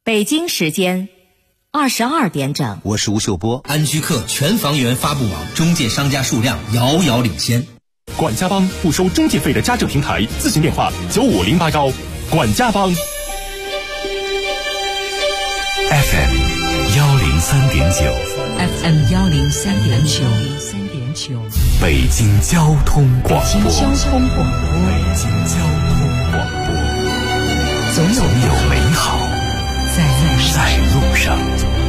北京时间22点整。 我是吴秀波。 安居客全房源发布网中介商家数量遥遥领先。 管家帮不收中介费的家政平台，咨询电话95081。管家帮 FM 103.9 FM 103.9 北京交通广播。 北京交通广播。 总有美好在路上。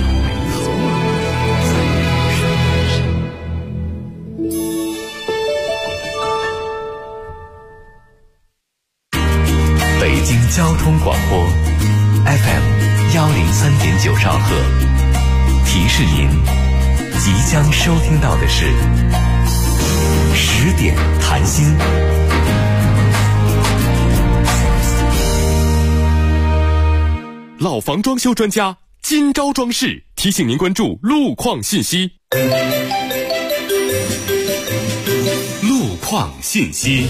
北京交通广播 FM 103.9兆赫，提示您即将收听到的是10点谈心。 老房装修专家今朝装饰提醒您关注路况信息。路况信息。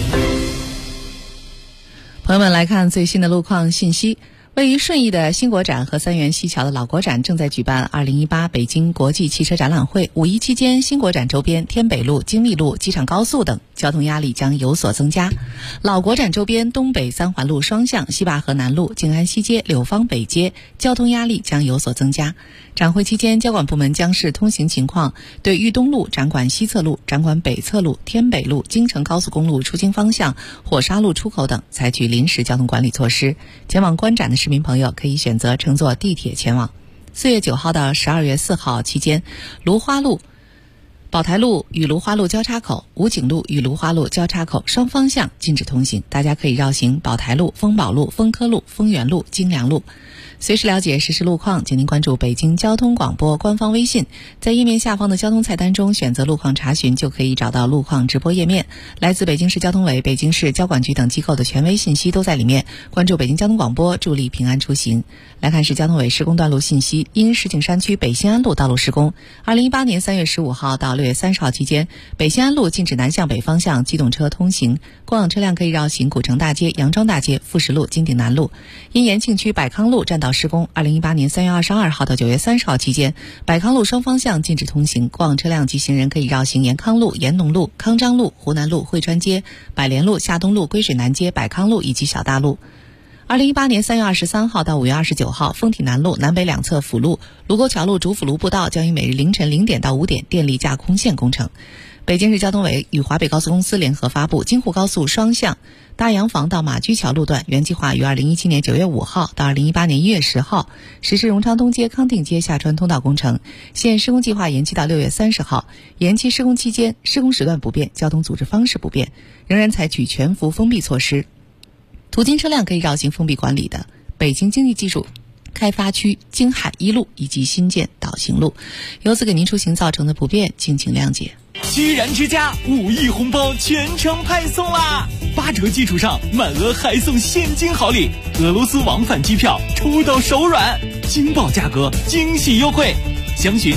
朋友们，来看最新的路况信息。位于顺义的新国展和三元西桥的老国展正在举办2018北京国际汽车展览会。五一期间，新国展周边天北路、精密路、机场高速等交通压力将有所增加。老国展周边东北三环路双向、西坝河南路、静安西街、柳芳北街交通压力将有所增加。展会期间，交管部门将视通行情况，对豫东路、展馆西侧路、展馆北侧路、天北路、京承高速公路出京方向、火沙路出口等采取临时交通管理措施。前往观展的市民朋友可以选择乘坐地铁前往。4月9号到12月4号期间，芦花路、宝台路与芦花路交叉口、武警路与芦花路交叉口双方向禁止通行，大家可以绕行宝台路、丰宝路、丰科路、丰源路、京良路。随时了解实时路况，请您关注北京交通广播官方微信，在页面下方的交通菜单中选择路况查询，就可以找到路况直播页面。来自北京市交通委、北京市交管局等机构的权威信息都在里面。关注北京交通广播，助力平安出行。来看市交通委施工段路信息。因石景山区北新安路道路施工，2018年3月15号到6月30号期间，北新安路禁止南向北方向机动车通行，过往车辆可以绕行古城大街、杨庄大街、富石路、金鼎南路。因延庆区百康路占道施工，2018年3月22号到9月30号期间，百康路双方向禁止通行，过往车辆及行人可以绕行延康路、延农路、康章路、湖南路、汇川街、百联路、夏东路、归水南街、百康路以及小大路。2018年3月23号到5月29号，丰体南路南北两侧辅路、卢沟桥路主辅路步道将于每日凌晨0点到5点电力架空线工程。北京市交通委与华北高速公司联合发布，京沪高速双向大洋房到马驹桥路段原计划于2017年9月5号到2018年1月10号实施荣昌东街、康定街下穿通道工程，现施工计划延期到6月30号。延期施工期间，施工时段不变，交通组织方式不变，仍然采取全幅封闭措施。途经车辆可以绕行封闭管理的北京经济技术开发区京海一路以及新建导行路，由此给您出行造成的不便，敬请谅解。 居然之家5亿红包全程派送啦！8折基础上满额还送现金好礼，俄罗斯往返机票抽到手软，惊爆价格，惊喜优惠，详询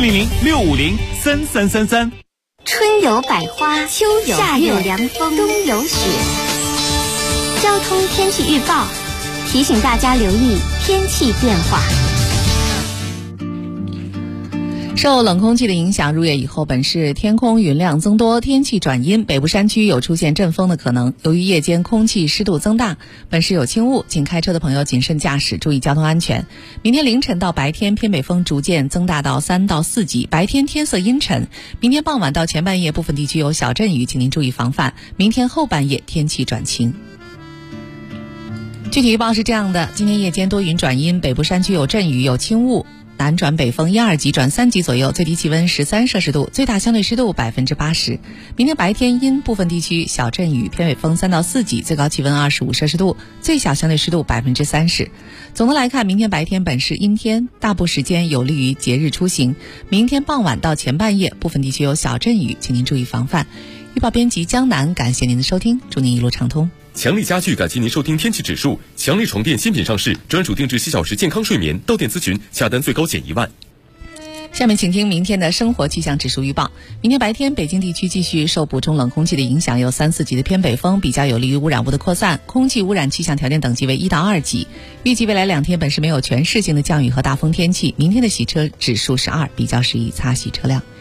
400-650-3333。 春有百花，秋有夏有凉风，冬有雪。交通天气预报提醒大家留意天气变化。 受冷空气的影响，入夜以后本市天空云量增多，天气转阴，北部山区有出现阵风的可能。由于夜间空气湿度增大，本市有轻雾，请开车的朋友谨慎驾驶，注意交通安全。明天凌晨到白天，偏北风逐渐增大到3到4级，白天天色阴沉。明天傍晚到前半夜，部分地区有小阵雨，请您注意防范。明天后半夜天气转晴。具体预报是这样的：今天夜间多云转阴，北部山区有阵雨，有轻雾，南转北风1、2级转3级左右，最低气温13摄氏度，最大相对湿度80%。明天白天阴，部分地区小阵雨，偏北风3到4级，最高气温25摄氏度，最小相对湿度30%。总的来看，明天白天本市阴天，大部时间有利于节日出行。明天傍晚到前半夜，部分地区有小阵雨，请您注意防范。预报编辑江南，感谢您的收听，祝您一路畅通。 强力家具感谢您收听天气指数。强力床垫新品上市，专属定制7小时健康睡眠，到店咨询下单最高减1万。 下面请听明天的生活气象指数预报。明天白天，北京地区继续受补充冷空气的影响，有3、4级的偏北风，比较有利于污染物的扩散，空气污染气象条件等级为1到2级。预计未来2天本市没有全市性的降雨和大风天气。明天的洗车指数是2，比较适宜擦洗车辆。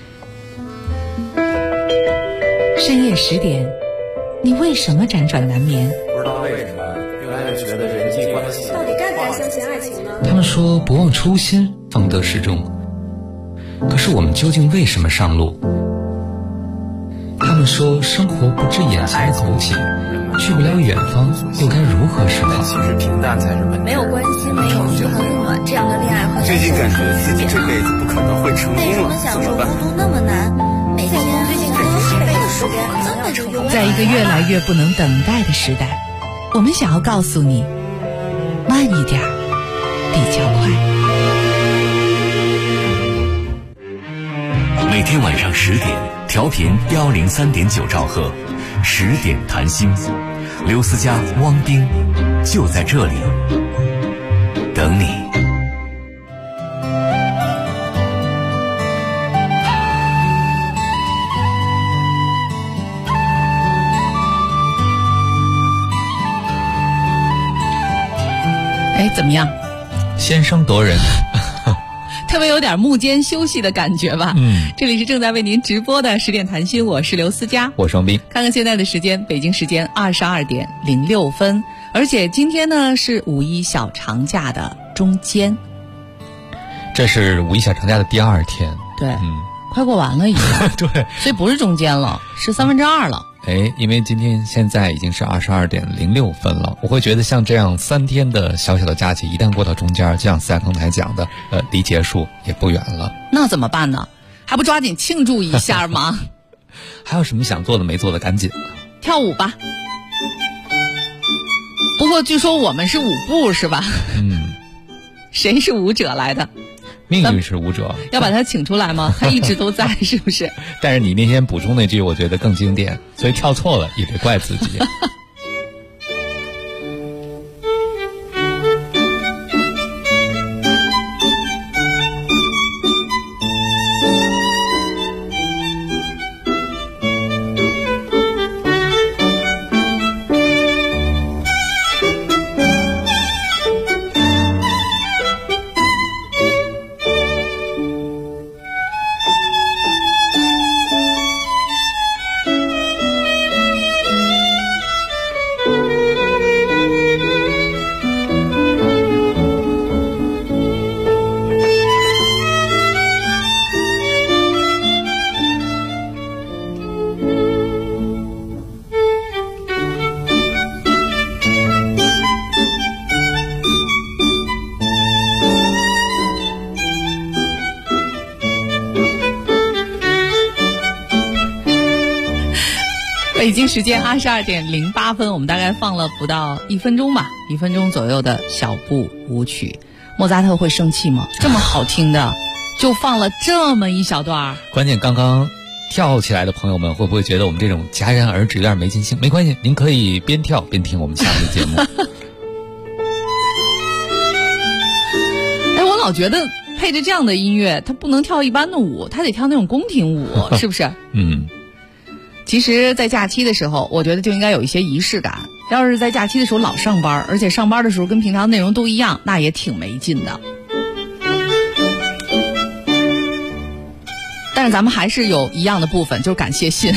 深夜10点，你为什么辗转难眠？ 不知道为什么，越来越觉得人际关系到底该不该相信爱情呢？ 他们说不忘初心，方得始终。可是我们究竟为什么上路？他们说生活不止眼前苟且，去不了远方，又该如何是好？ 其实平淡才是本质。 没有关系，没有就很暖，这样的恋爱会最近感觉自己这辈子不可能会成功了，怎么办？ 孤独那么难，每天最近感觉这辈子时间可能要成功。 在一个越来越不能等待的时代，我们想要告诉你，慢一点比较快。 每天晚上10点，调频103.9兆赫，10点谈心，刘思佳、汪冰就在这里等你。 哎，怎么样？ 先声夺人。 特别有点幕间休息的感觉吧。这里是正在为您直播的10点谈心，我是刘思佳， 我是王斌。 看看现在的时间，北京时间22点06分，而且今天呢是5一小长假的中间， 这是5一小长假的第2天。 对，快过完了已经。 对， 所以不是中间了，是2/3了。 因为今天现在已经是22点06分了，我会觉得像这样3天的小小的假期，一旦过到中间，就像思佳刚才讲的，离结束也不远了。 那怎么办呢？还不抓紧庆祝一下吗？ 还有什么想做的没做的，赶紧跳舞吧。不过据说我们是舞步是吧？谁是舞者来的？ 命运是舞者， 要把他请出来吗？他一直都在，是不是？ 但是你那天补充那句，我觉得更经典，所以跳错了也别怪自己。 北京时间22点08分，我们大概放了不到1分钟吧，1分钟左右的小步舞曲。莫扎特会生气吗？这么好听的，就放了这么一小段。 关键刚刚跳起来的朋友们会不会觉得我们这种戛然而止有点没尽兴？没关系，您可以边跳边听我们下面的节目。 我老觉得配着这样的音乐，他不能跳一般的舞，他得跳那种宫廷舞，是不是？其实在假期的时候，我觉得就应该有一些仪式感。要是在假期的时候老上班，而且上班的时候跟平常内容都一样，那也挺没劲的。但是咱们还是有一样的部分，就是感谢信。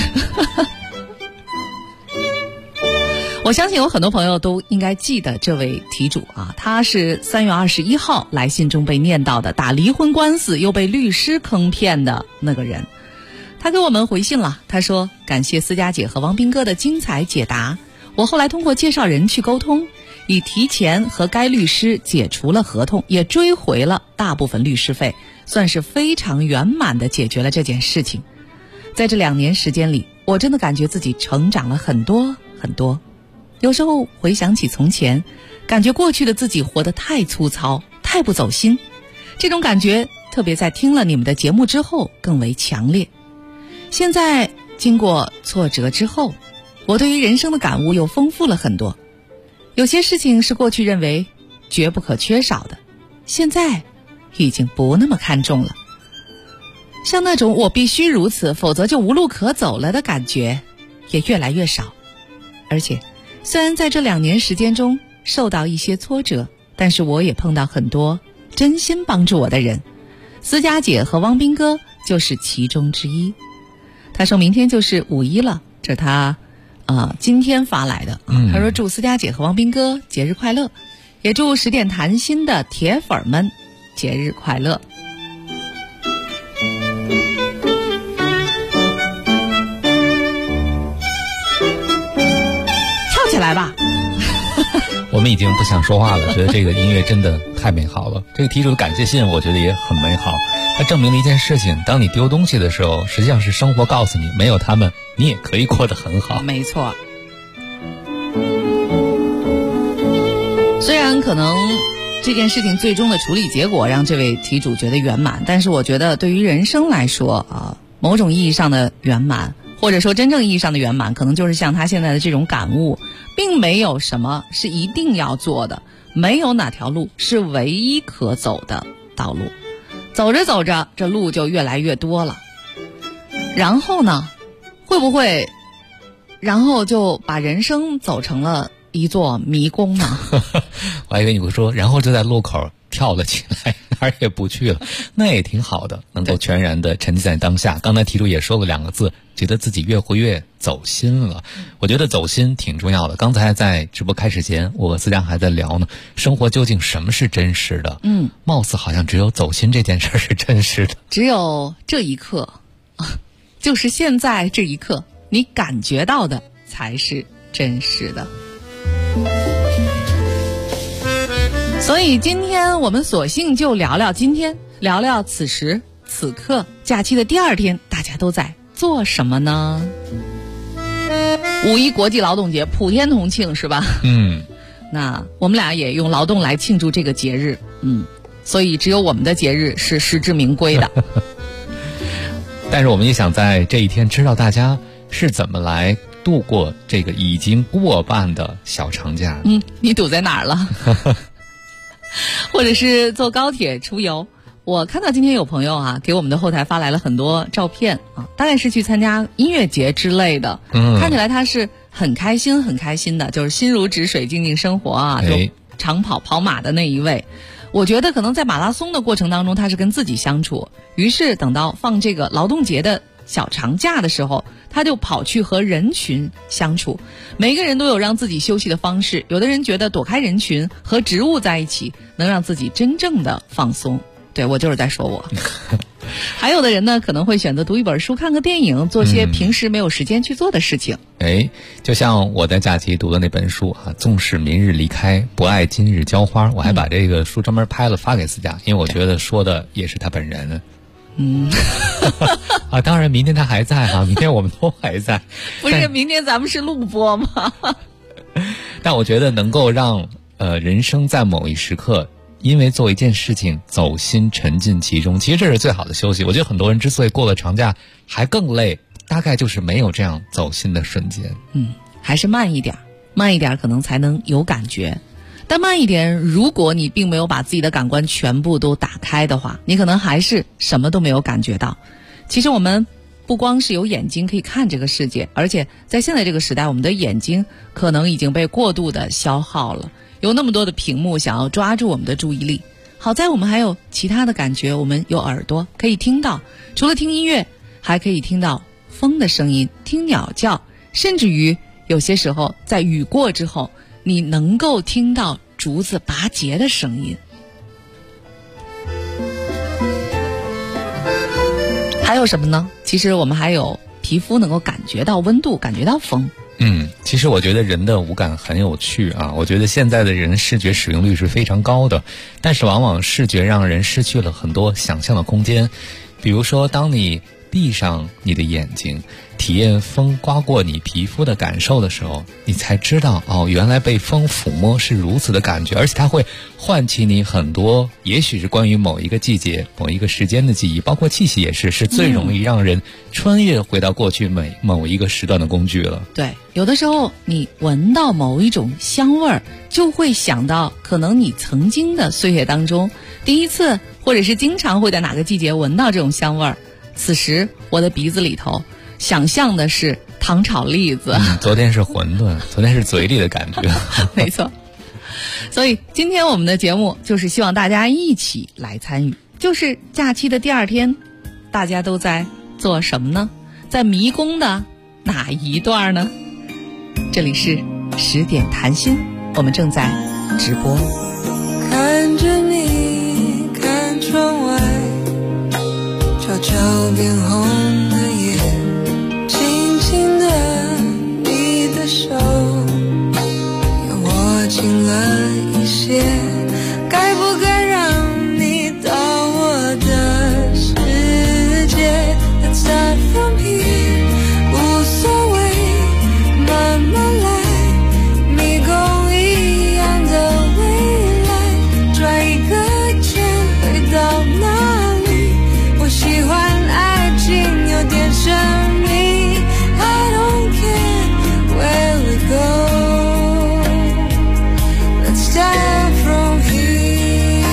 我相信有很多朋友都应该记得这位题主啊，他是3月21号来信中被念到的打离婚官司又被律师坑骗的那个人。他给我们回信了，他说感谢思佳姐和王斌哥的精彩解答，我后来通过介绍人去沟通，已提前和该律师解除了合同，也追回了大部分律师费，算是非常圆满地解决了这件事情。在这2年时间里，我真的感觉自己成长了很多很多。有时候回想起从前，感觉过去的自己活得太粗糙，太不走心，这种感觉特别在听了你们的节目之后更为强烈。现在经过挫折之后，我对于人生的感悟又丰富了很多。有些事情是过去认为绝不可缺少的，现在已经不那么看重了。 像那种我必须如此，否则就无路可走了的感觉也越来越少。而且虽然在这2年时间中受到一些挫折，但是我也碰到很多真心帮助我的人，思佳姐和汪斌哥就是其中之一。他说明天就是5一了，这是他今天发来的他说祝思佳姐和汪斌哥节日快乐，也祝10点谈心的铁粉们节日快乐。跳起来吧我们已经不想说话了，觉得这个音乐真的太美好了。这个题主的感谢信我觉得也很美好，它证明了一件事情，当你丢东西的时候，实际上是生活告诉你，没有他们你也可以过得很好。 没错，虽然可能这件事情最终的处理结果让这位题主觉得圆满，但是我觉得对于人生来说某种意义上的圆满，或者说真正意义上的圆满，可能就是像他现在的这种感悟，并没有什么是一定要做的，没有哪条路是唯一可走的道路，走着走着这路就越来越多了，然后呢会不会然后就把人生走成了一座迷宫呢？ 我还以为你会说然后就在路口跳了起来，哪儿也不去了，那也挺好的，能够全然的沉浸在当下。刚才题主也说了2个字，觉得自己越活越走心了。我觉得走心挺重要的。刚才在直播开始前，我和思佳还在聊呢，生活究竟什么是真实的？貌似好像只有走心这件事是真实的， 只有这一刻就是现在这一刻你感觉到的才是真实的。所以今天我们索性就聊聊今天，聊聊此时此刻假期的第2天大家都在做什么呢？5一国际劳动节普天同庆是吧？那我们俩也用劳动来庆祝这个节日，所以只有我们的节日是实至名归的。 但是我们也想在这一天知道大家是怎么来度过这个已经过半的小长假。 你堵在哪儿了？或者是坐高铁出游。我看到今天有朋友给我们的后台发来了很多照片大概是去参加音乐节之类的，看起来他是很开心很开心的，就是心如止水静静生活就长跑跑马的那一位。我觉得可能在马拉松的过程当中他是跟自己相处，于是等到放这个劳动节的小长假的时候，他就跑去和人群相处。每个人都有让自己休息的方式，有的人觉得躲开人群和植物在一起能让自己真正的放松，对，我就是在说我。还有的人呢可能会选择读一本书，看个电影，做些平时没有时间去做的事情。 就像我在假期读的那本书纵使明日离开，不爱今日浇花，我还把这个书专门拍了发给思佳，因为我觉得说的也是他本人。当然明天他还在明天我们都还在。 不是明天咱们是录播吗？ 但我觉得能够让人生在某一时刻因为做一件事情走心沉浸其中，其实这是最好的休息。我觉得很多人之所以过了长假还更累，大概就是没有这样走心的瞬间。 还是慢一点可能才能有感觉。但慢一点，如果你并没有把自己的感官全部都打开的话，你可能还是什么都没有感觉到。其实我们不光是有眼睛可以看这个世界，而且在现在这个时代，我们的眼睛可能已经被过度的消耗了，有那么多的屏幕想要抓住我们的注意力。好在我们还有其他的感觉，我们有耳朵可以听到，除了听音乐还可以听到风的声音，听鸟叫，甚至于有些时候在雨过之后你能够听到竹子拔节的声音。还有什么呢？其实我们还有皮肤能够感觉到温度，感觉到风。 其实我觉得人的五感很有趣我觉得现在的人视觉使用率是非常高的，但是往往视觉让人失去了很多想象的空间。比如说当你闭上你的眼睛，体验风刮过你皮肤的感受的时候，你才知道原来被风抚摸是如此的感觉，而且它会唤起你很多也许是关于某一个季节某一个时间的记忆，包括气息也是最容易让人穿越回到过去某一个时段的工具了。 对，有的时候你闻到某一种香味儿，就会想到可能你曾经的岁月当中第一次或者是经常会在哪个季节闻到这种香味儿， 此时我的鼻子里头想象的是糖炒栗子。 昨天是馄饨，昨天是嘴里的感觉。 没错。所以今天我们的节目就是希望大家一起来参与，就是假期的第二天，大家都在做什么呢？在迷宫的哪一段呢？这里是10点谈心，我们正在直播。 看着你看窗外，悄悄变红的夜，轻轻的你的手又握紧了一些，该不该让你到我的世界？ Let's start from here， 无所谓，慢慢来，迷宫一样的未来，转一个圈回到哪里？我喜欢爱情有点神秘 I don't care where we go， Let's start from here。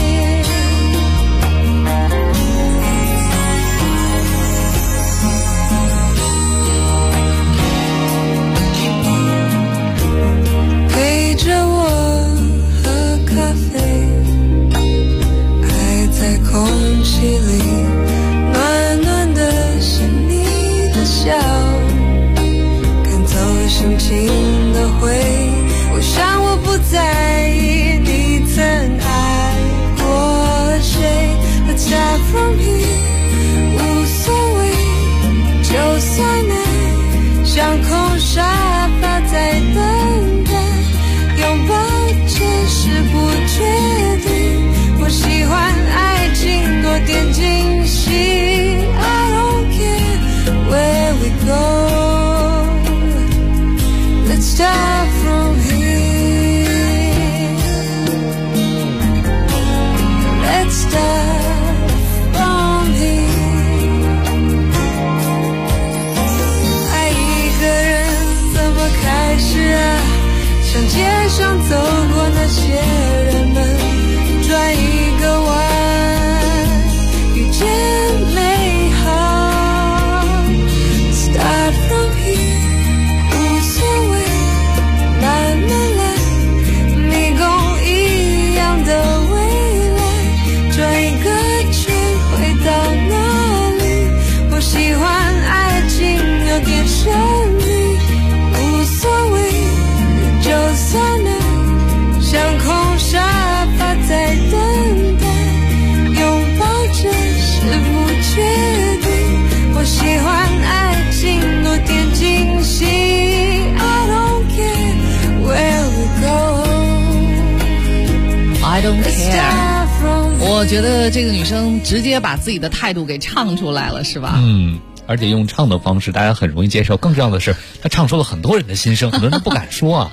陪着我喝咖啡，爱在空气里，暖暖的是你的笑，赶走心情的灰。我想我不在意你曾爱过谁。 Let's start from here， 无所谓，就算爱像空沙发在等待，拥抱这是不确定。我喜欢爱情多点惊喜 I don't care where we go， Let's start from here， Let's start from here。 爱一个人怎么开始啊？像街上走过那些人们，转一个弯，遇见美好。 Start from here， 无所谓，慢慢来，迷宫一样的未来，转一个圈回到哪里？我喜欢爱情有点神秘，无所谓，就算爱像空沙发在等待，拥抱这是不确定。我喜欢爱情多点惊喜 I don't care where we go， I don't Let's care。 start from 我觉得这个女生直接把自己的态度给唱出来了，是吧？ 而且用唱的方式大家很容易接受，更重要的是她唱出了很多人的心声，很多人不敢说啊。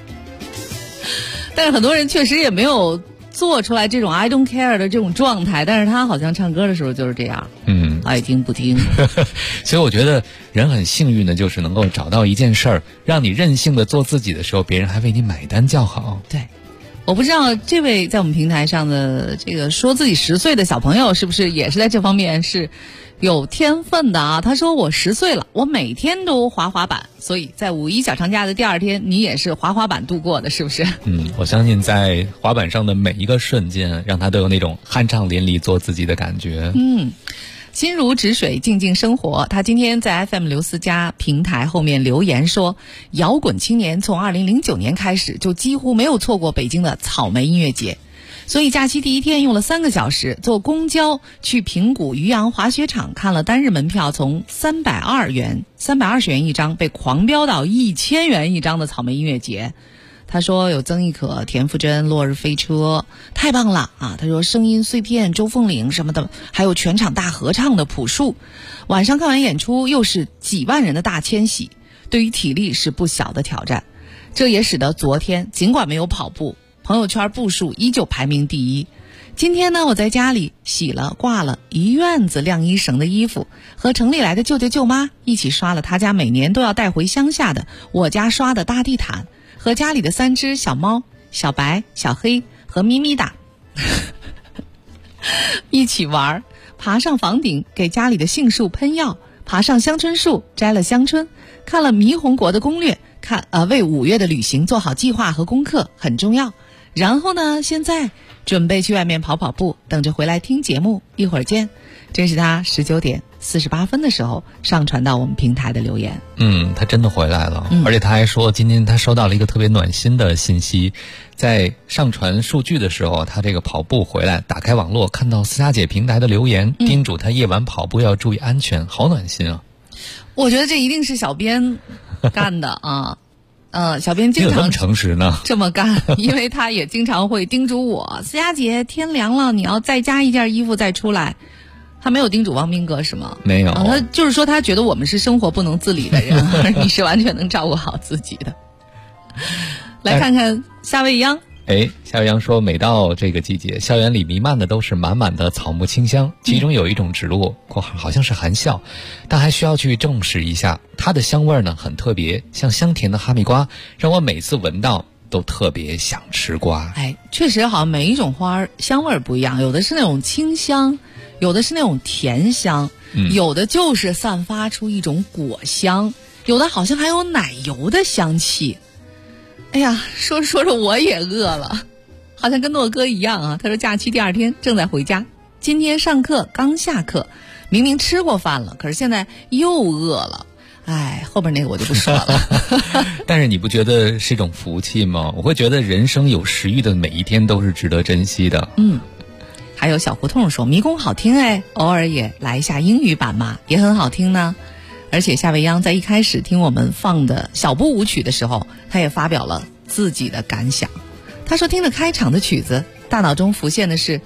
但是很多人确实也没有做出来这种 I don't care 的这种状态，但是她好像唱歌的时候就是这样，爱听不听。 所以我觉得人很幸运的就是能够找到一件事儿，让你任性的做自己的时候，别人还为你买单叫好。 对，我不知道这位在我们平台上的这个说自己10岁的小朋友是不是也是在这方面是有天分的啊？他说我10岁了，我每天都滑滑板，所以在五一小长假的第2天，你也是滑滑板度过的，是不是？ 我相信在滑板上的每一个瞬间，让他都有那种酣畅淋漓做自己的感觉。 心如止水，静静生活。他今天在 FM 刘思佳平台后面留言说，摇滚青年从2009年开始就几乎没有错过北京的草莓音乐节，所以假期第1天用了3个小时坐公交去平谷渔阳滑雪场，看了单日门票从320元一张被狂飙到1000元一张的草莓音乐节。他说有曾轶可、田馥甄、落日飞车，太棒了啊！他说声音碎片、周凤岭什么的，还有全场大合唱的朴树。晚上看完演出又是几万人的大迁徙，对于体力是不小的挑战。这也使得昨天尽管没有跑步，朋友圈步数依旧排名第1。今天呢，我在家里洗了挂了一院子晾衣绳的衣服，和城里来的舅舅舅妈一起刷了他家每年都要带回乡下的我家刷的大地毯，和家里的3只小猫小白、小黑和咪咪哒一起玩， 爬上房顶给家里的杏树喷药，爬上香椿树摘了香椿，看了霓虹国的攻略，为5月的旅行做好计划和功课很重要。然后呢，现在准备去外面跑跑步，等着回来听节目，一会儿见。这是他19点48分的时候上传到我们平台的留言。 他真的回来了，而且他还说今天他收到了一个特别暖心的信息，在上传数据的时候，他这个跑步回来，打开网络看到思佳姐平台的留言，叮嘱他夜晚跑步要注意安全，好暖心啊！ 我觉得这一定是小编干的啊。小编经常这么诚实呢， 这么干，因为他也经常会叮嘱我，思佳姐天凉了，你要再加一件衣服再出来。他没有叮嘱汪斌哥是吗？ 没有， 他就是说他觉得我们是生活不能自理的人，而你是完全能照顾好自己的。来看看夏未央。 夏未央说，每到这个季节，校园里弥漫的都是满满的草木清香，其中有一种植物括号好像是含笑，但还需要去证实一下，它的香味呢很特别，像香甜的哈密瓜，让我每次闻到都特别想吃瓜。 确实好像每一种花香味不一样，有的是那种清香，有的是那种甜香，有的就是散发出一种果香，有的好像还有奶油的香气。哎呀，说着我也饿了，好像跟诺哥一样啊。他说假期第2天正在回家，今天上课刚下课，明明吃过饭了，可是现在又饿了。后边那个我就不说了。 但是你不觉得是一种福气吗？我会觉得人生有食欲的每一天都是值得珍惜的。 还有小胡同说迷宫好听偶尔也来一下英语版嘛，也很好听呢。而且夏未央在一开始听我们放的小步舞曲的时候，他也发表了自己的感想。他说听着开场的曲子，大脑中浮现的是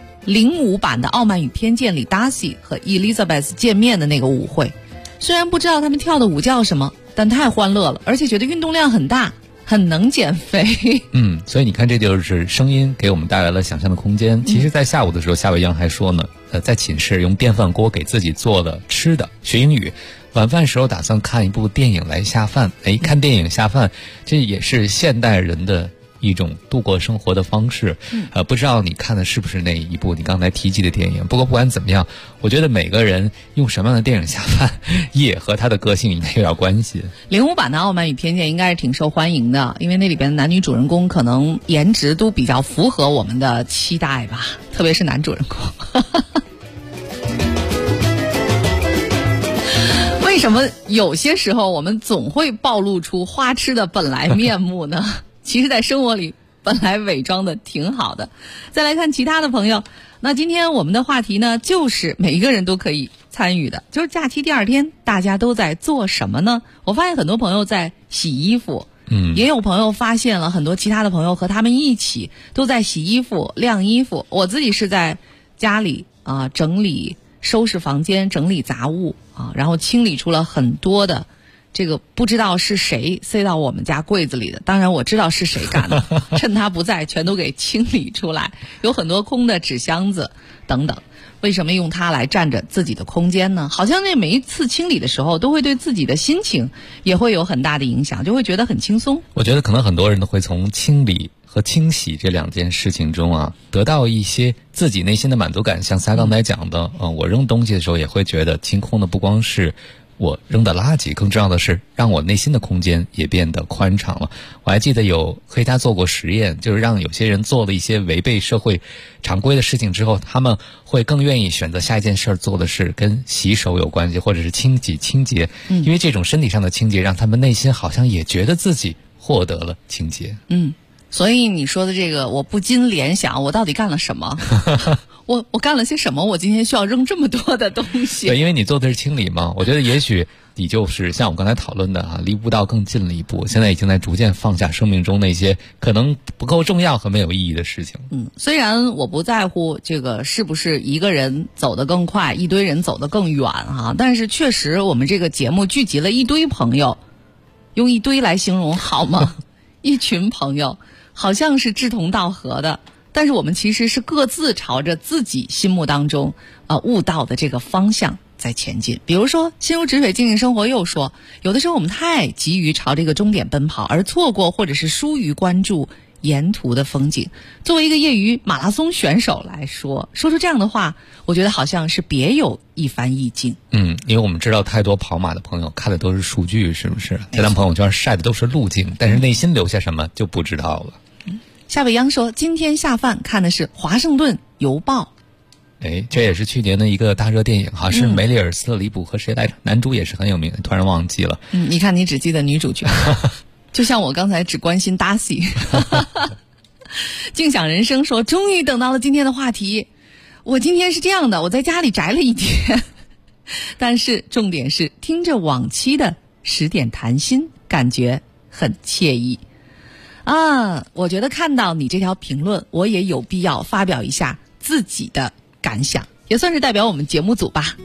05版的《傲慢与偏见》里 Darcy 和 Elizabeth 见面的那个舞会。虽然不知道他们跳的舞叫什么，但太欢乐了，而且觉得运动量很大，很能减肥。 所以你看，这就是声音给我们带来了想象的空间。其实在下午的时候，夏未央还说呢，在寝室用电饭锅给自己做了吃的，学英语。晚饭时候打算看一部电影来下饭。看电影下饭，这也是现代人的一种度过生活的方式。不知道你看的是不是那一部你刚才提及的电影。不过不管怎么样，我觉得每个人用什么样的电影下饭，也和他的个性应该有点关系。 05版的《傲慢与偏见》应该是挺受欢迎的，因为那里边的男女主人公可能颜值都比较符合我们的期待吧，特别是男主人公。为什么有些时候我们总会暴露出花痴的本来面目呢？其实在生活里本来伪装的挺好的。再来看其他的朋友，那今天我们的话题呢，就是每一个人都可以参与的，就是假期第2天大家都在做什么呢？我发现很多朋友在洗衣服，也有朋友发现了很多其他的朋友和他们一起都在洗衣服、晾衣服。我自己是在家里整理、收拾房间、整理杂物然后清理出了很多的这个不知道是谁塞到我们家柜子里的，当然我知道是谁干的，趁他不在全都给清理出来，有很多空的纸箱子等等。为什么用它来占着自己的空间呢？好像那每一次清理的时候都会对自己的心情也会有很大的影响，就会觉得很轻松。 我觉得可能很多人都会从清理和清洗这2件事情中得到一些自己内心的满足感。像他刚才讲的我扔东西的时候也会觉得清空的不光是我扔的垃圾，更重要的是让我内心的空间也变得宽敞了。我还记得有科学家做过实验，就是让有些人做了一些违背社会常规的事情之后，他们会更愿意选择下一件事做的是跟洗手有关系，或者是清洁，因为这种身体上的清洁让他们内心好像也觉得自己获得了清洁。 所以你说的这个，我不禁联想，我到底干了什么？我干了些什么？我今天需要扔这么多的东西？ 对，因为你做的是清理嘛。我觉得也许你就是像我刚才讨论的离悟道更近了一步。现在已经在逐渐放下生命中那些可能不够重要和没有意义的事情。 虽然我不在乎这个是不是一个人走得更快，一堆人走得更远但是确实我们这个节目聚集了一堆朋友，用一堆来形容好吗？一群朋友。好像是志同道合的，但是我们其实是各自朝着自己心目当中悟道的这个方向在前进。比如说心如止水静静生活又说，有的时候我们太急于朝这个终点奔跑，而错过或者是疏于关注沿途的风景。作为一个业余马拉松选手来说，说出这样的话，我觉得好像是别有一番意境。 因为我们知道太多跑马的朋友看的都是数据，是不是？在咱朋友圈晒的都是路径，但是内心留下什么就不知道了。 夏未央说，今天下饭看的是《华盛顿邮报》。 这也是去年的一个大热电影，好像是梅丽尔·斯特里普和谁来着？男主也是很有名，突然忘记了。 你看你只记得女主角，就像我刚才只关心 Darcy。静享人生说，终于等到了今天的话题。我今天是这样的，我在家里宅了一天，但是重点是听着往期的10点谈心，感觉很惬意啊！我觉得看到你这条评论，我也有必要发表一下自己的感想，也算是代表我们节目组吧。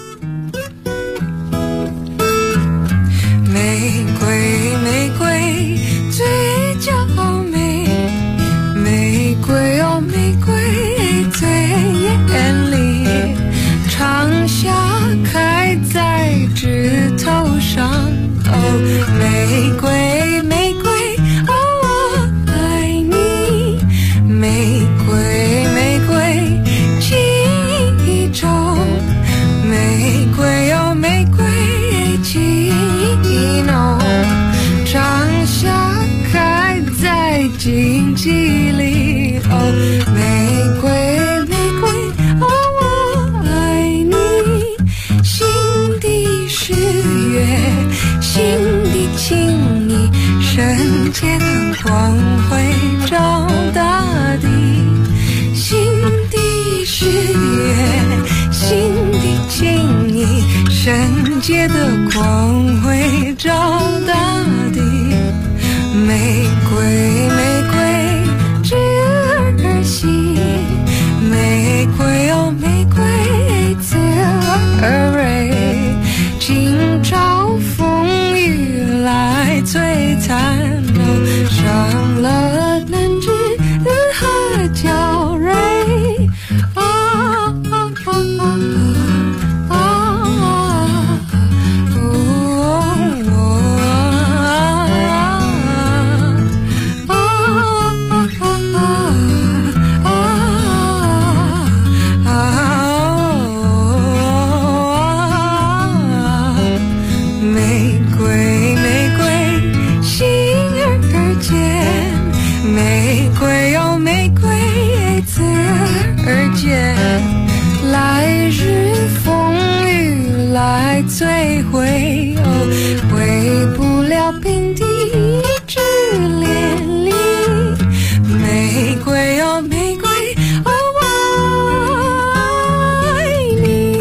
玫瑰玫瑰最娇美，玫瑰哦玫瑰最艳丽，长夏开在枝头上，哦玫瑰玫瑰哦我爱你，玫瑰玫瑰记忆中，玫瑰哦玫瑰记忆浓，长夏开在荆棘里，哦玫瑰玫瑰哦我爱你，心底是月，心底情意，圣洁的光辉照大地，心底是月，心底情意，圣洁的光辉照大地，玫瑰玫瑰枝儿细，玫瑰哦玫瑰刺儿蕊，今朝风雨来摧残，伤了南枝和娇蕊，玫瑰玫瑰心儿间，玫瑰哦玫瑰刺儿间，来日风雨来摧毁，哦毁不了平地之连理，玫瑰哦玫瑰哦我爱你。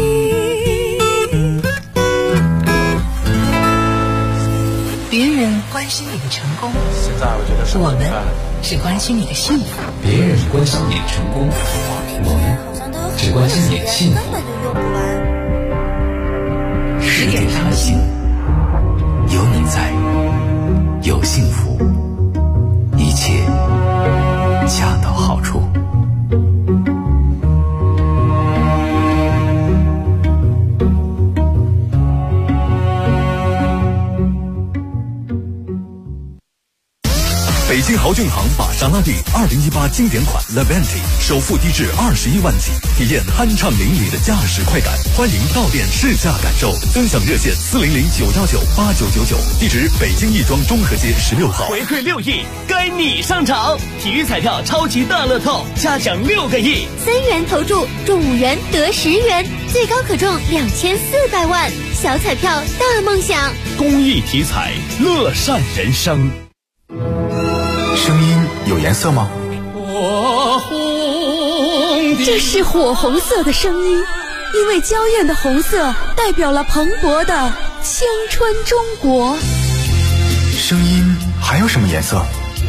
别人关心你的成功， 现在我觉得我们只关心你的幸福。 别人关心你的成功，我们只关心你的幸福。 10点谈心， 有你在，有幸福，一切恰到好处。 北京豪骏行玛莎拉蒂2018经典款 Levante 首付低至21万起，体验酣畅淋漓的驾驶快感。欢迎到店试驾感受，尊享热线400-919-8999，地址北京亦庄中和街16号。 回馈6亿，该你上场！体育彩票超级大乐透，加奖6个亿 ，3元投注中5元得10元，最高可中2400万，小彩票大梦想。 公益体彩，乐善人生。 声音有颜色吗？ 这是火红色的声音，因为娇艳的红色代表了蓬勃的青春中国。 声音还有什么颜色？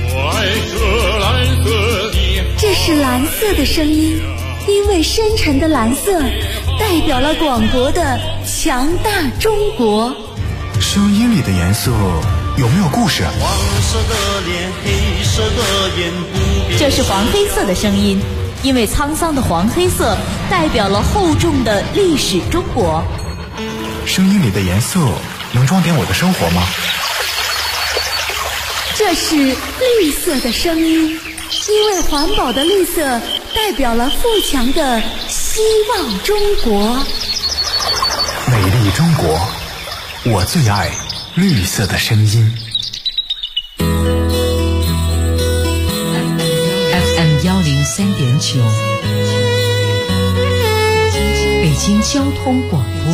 这是蓝色的声音，因为深沉的蓝色代表了广博的强大中国。 声音里的颜色有没有故事？ 黄色的脸，黑色的眼，不变。 这是黄黑色的声音，因为沧桑的黄黑色代表了厚重的历史中国。 声音里的颜色能装点我的生活吗？ 这是绿色的声音，因为环保的绿色代表了富强的希望中国。 美丽中国，我最爱绿色的声音。 FM 103.9，北京交通广播，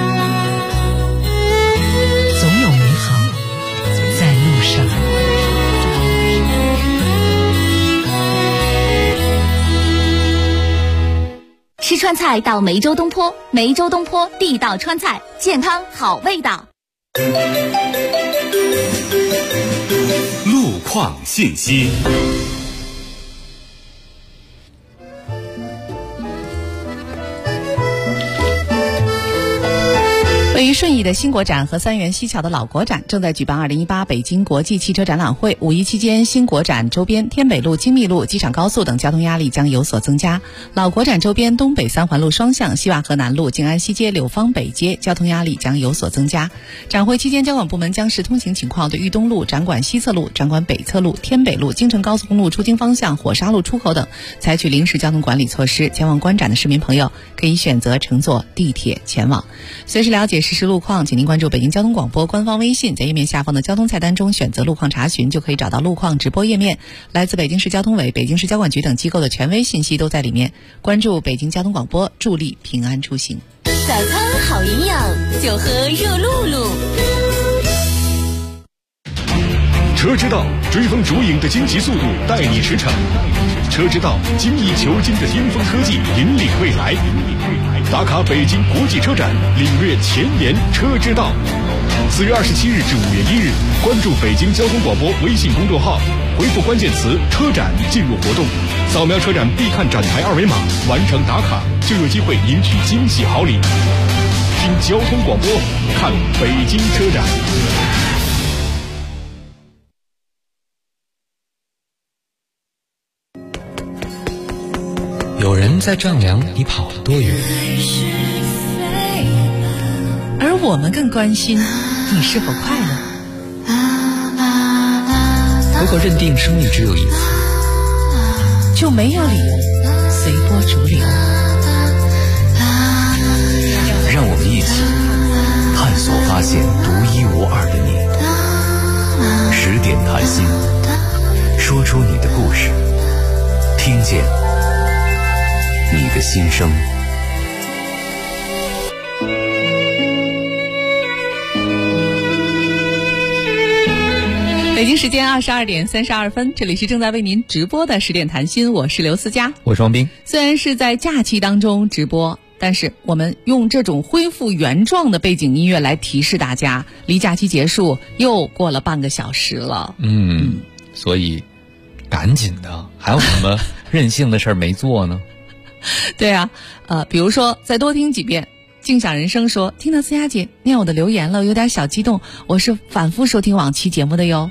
总有美好在路上。 吃川菜到梅州东坡，梅州东坡地道川菜，健康好味道。 路况信息。 位于顺义的新国展和三元西桥的老国展正在举办2018北京国际汽车展览会。五一期间，新国展周边天北路、精密路、机场高速等交通压力将有所增加；老国展周边东北三环路双向、西瓦河南路、静安西街、柳芳北街交通压力将有所增加。展会期间，交管部门将视通行情况，对豫东路、展馆西侧路、展馆北侧路、天北路、京承高速公路出京方向、火沙路出口等采取临时交通管理措施。前往观展的市民朋友可以选择乘坐地铁前往。随时了解实时路况，请您关注北京交通广播官方微信，在页面下方的交通菜单中选择路况查询，就可以找到路况直播页面。来自北京市交通委、北京市交管局等机构的权威信息都在里面。关注北京交通广播，助力平安出行。 早餐好营养，就喝热露露。 车之道追风逐影的惊奇速度，带你驰骋。车之道精益求精的巅峰科技，引领未来。打卡北京国际车展，领略前沿车之道。4月27日至5月1日，关注北京交通广播微信公众号，回复关键词“车展”进入活动，扫描车展必看展台二维码，完成打卡就有机会赢取惊喜好礼。听交通广播，看北京车展。 有人在丈量你跑了多远， 而我们更关心你是否快乐。 如果认定生命只有一次， 就没有理由随波逐流。 让我们一起探索发现独一无二的你。10点谈心，说出你的故事，听见你的心声。 北京时间22点32分，这里是正在为您直播的10点谈心，我是刘思佳， 我是王斌。 虽然是在假期当中直播，但是我们用这种恢复原状的背景音乐来提示大家，离假期结束又过了半个小时了。 所以赶紧的，还有什么任性的事儿没做呢？ 对啊，比如说再多听几遍。静享人生说，听到思佳姐念我的留言了，有点小激动，我是反复收听往期节目的哟。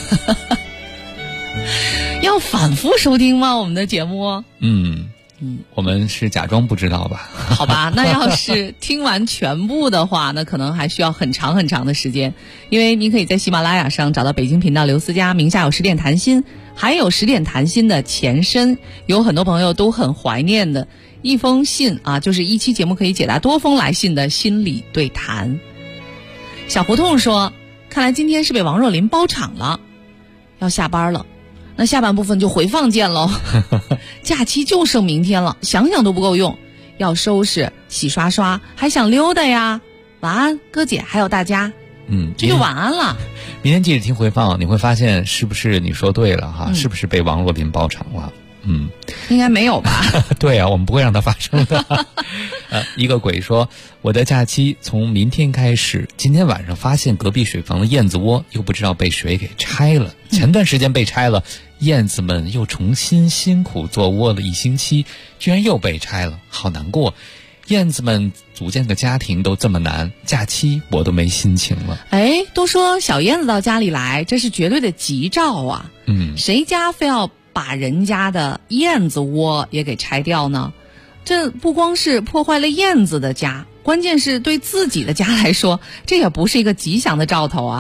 要反复收听吗？我们的节目？ 我们是假装不知道吧？ 好吧，那要是听完全部的话，那可能还需要很长很长的时间，因为你可以在喜马拉雅上找到北京频道刘思佳，名下有10点谈心，还有10点谈心的前身，有很多朋友都很怀念的一封信啊，就是一期节目可以解答多封来信的心理对谈。小胡同说，看来今天是被王若琳包场了，要下班了，那下半部分就回放见喽。假期就剩明天了，想想都不够用，要收拾洗刷刷，还想溜达呀。晚安哥姐还有大家。这就晚安了。 明天记着听回放，你会发现是不是你说对了哈？是不是被王若琳包场了？ 应该没有吧？ 对啊，我们不会让它发生的。一个鬼说，我的假期从明天开始，今天晚上发现隔壁水房的燕子窝又不知道被谁给拆了。前段时间被拆了，燕子们又重新辛苦做窝了1星期，居然又被拆了，好难过。燕子们组建个家庭都这么难，假期我都没心情了。 都说小燕子到家里来，这是绝对的吉兆啊。谁家非要把人家的燕子窝也给拆掉呢？这不光是破坏了燕子的家，关键是对自己的家来说，这也不是一个吉祥的兆头啊。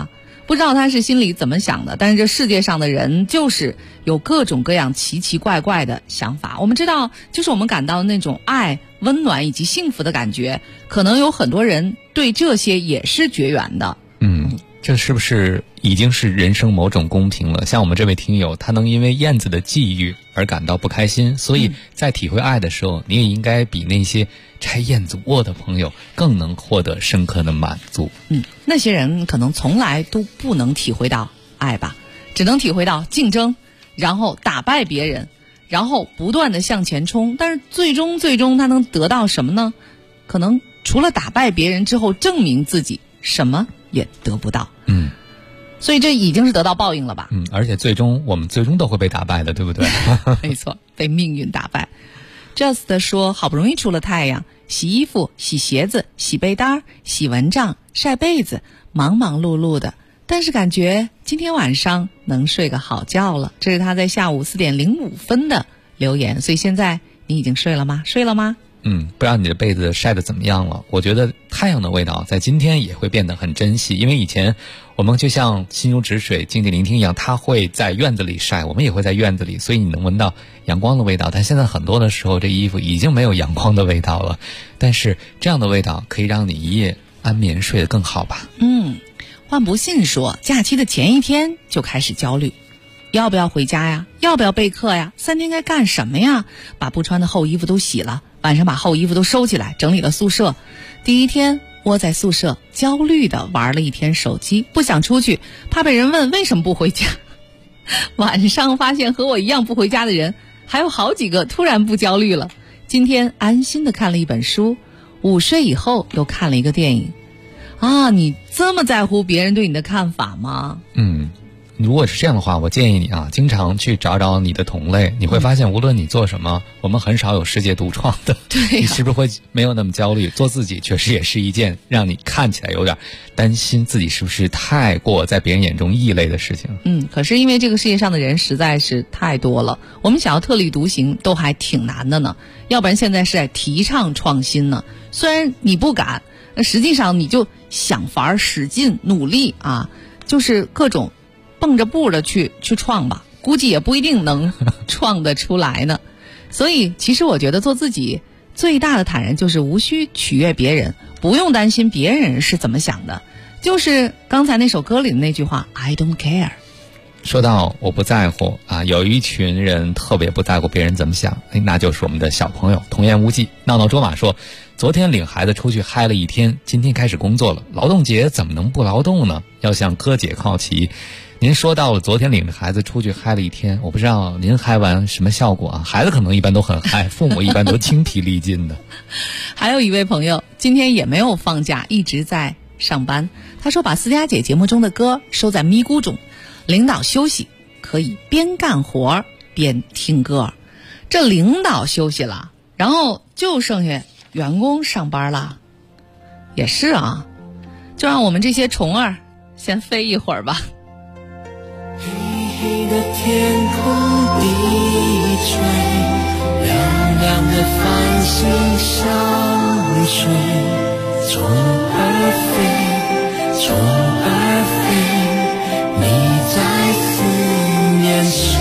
不知道他是心里怎么想的，但是这世界上的人就是有各种各样奇奇怪怪的想法。我们知道，就是我们感到那种爱、温暖以及幸福的感觉，可能有很多人对这些也是绝缘的。 这是不是已经是人生某种公平了？像我们这位听友，他能因为燕子的际遇而感到不开心，所以在体会爱的时候，你也应该比那些拆燕子窝的朋友更能获得深刻的满足。 那些人可能从来都不能体会到爱吧，只能体会到竞争，然后打败别人，然后不断的向前冲，但是最终他能得到什么呢？可能除了打败别人之后证明自己，什么也得不到。所以这已经是得到报应了吧？ 而且我们最终都会被打败的，对不对？ 没错，被命运打败。Just 说，好不容易出了太阳，洗衣服、洗鞋子、洗被单、洗蚊帐、晒被子，忙忙碌碌的，但是感觉今天晚上能睡个好觉了。这是他在下午4点05分的留言。所以现在你已经睡了吗？睡了吗？ 不知道你的被子晒得怎么样了。我觉得太阳的味道在今天也会变得很珍惜，因为以前我们就像心如止水、静静聆听一样，它会在院子里晒，我们也会在院子里，所以你能闻到阳光的味道。但现在很多的时候，这衣服已经没有阳光的味道了，但是这样的味道可以让你一夜安眠，睡得更好吧。 换不信说，假期的前一天就开始焦虑，要不要回家呀？要不要备课呀？3天该干什么呀？把不穿的厚衣服都洗了，晚上把厚衣服都收起来，整理了宿舍。第一天窝在宿舍，焦虑的玩了一天手机，不想出去，怕被人问为什么不回家。晚上发现和我一样不回家的人还有好几个，突然不焦虑了。今天安心的看了一本书，午睡以后又看了一个电影。你这么在乎别人对你的看法吗？ 如果是这样的话，我建议你经常去找找你的同类，你会发现无论你做什么，我们很少有世界独创的。 对， 你是不是会没有那么焦虑？做自己确实也是一件让你看起来有点担心自己是不是太过在别人眼中异类的事情。 可是因为这个世界上的人实在是太多了，我们想要特立独行都还挺难的呢。要不然现在是在提倡创新呢，虽然你不敢，实际上你就想法使劲努力就是各种蹦着步的去创吧，估计也不一定能创得出来呢。所以其实我觉得做自己最大的坦然就是无需取悦别人，不用担心别人是怎么想的，就是刚才那首歌里的那句话 I don't care。 说到我不在乎有一群人特别不在乎别人怎么想，那就是我们的小朋友童言无忌。闹闹卓玛说，昨天领孩子出去嗨了一天，今天开始工作了，劳动节怎么能不劳动呢？要向哥姐靠齐。您说到了昨天领着孩子出去嗨了一天，我不知道您嗨完什么效果孩子可能一般都很嗨，父母一般都精疲力尽的。 还有一位朋友今天也没有放假，一直在上班。他说把思佳姐节目中的歌收在咪咕中，领导休息可以边干活边听歌。这领导休息了，然后就剩下员工上班了。也是就让我们这些虫儿先飞一会儿吧。 黑黑的天空低垂，亮亮的繁星相随，虫儿飞，虫儿飞，你在思念谁？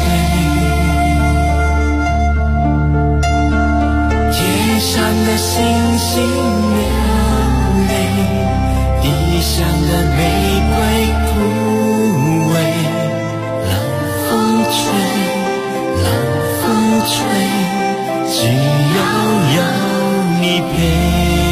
天上的星星流泪，地上的玫瑰枯萎，吹，只要有你陪。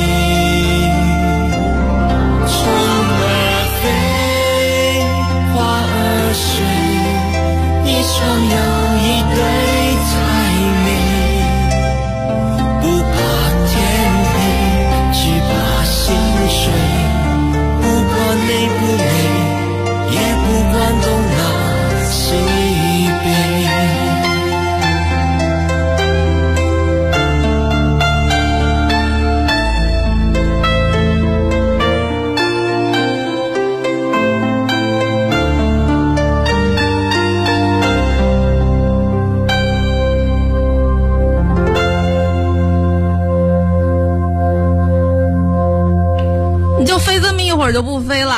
虫儿飞，花儿睡，一双又一对才美。不怕天黑，只怕心碎。不管累不累，也不管东南西北。 就飞这么一会儿就不飞了。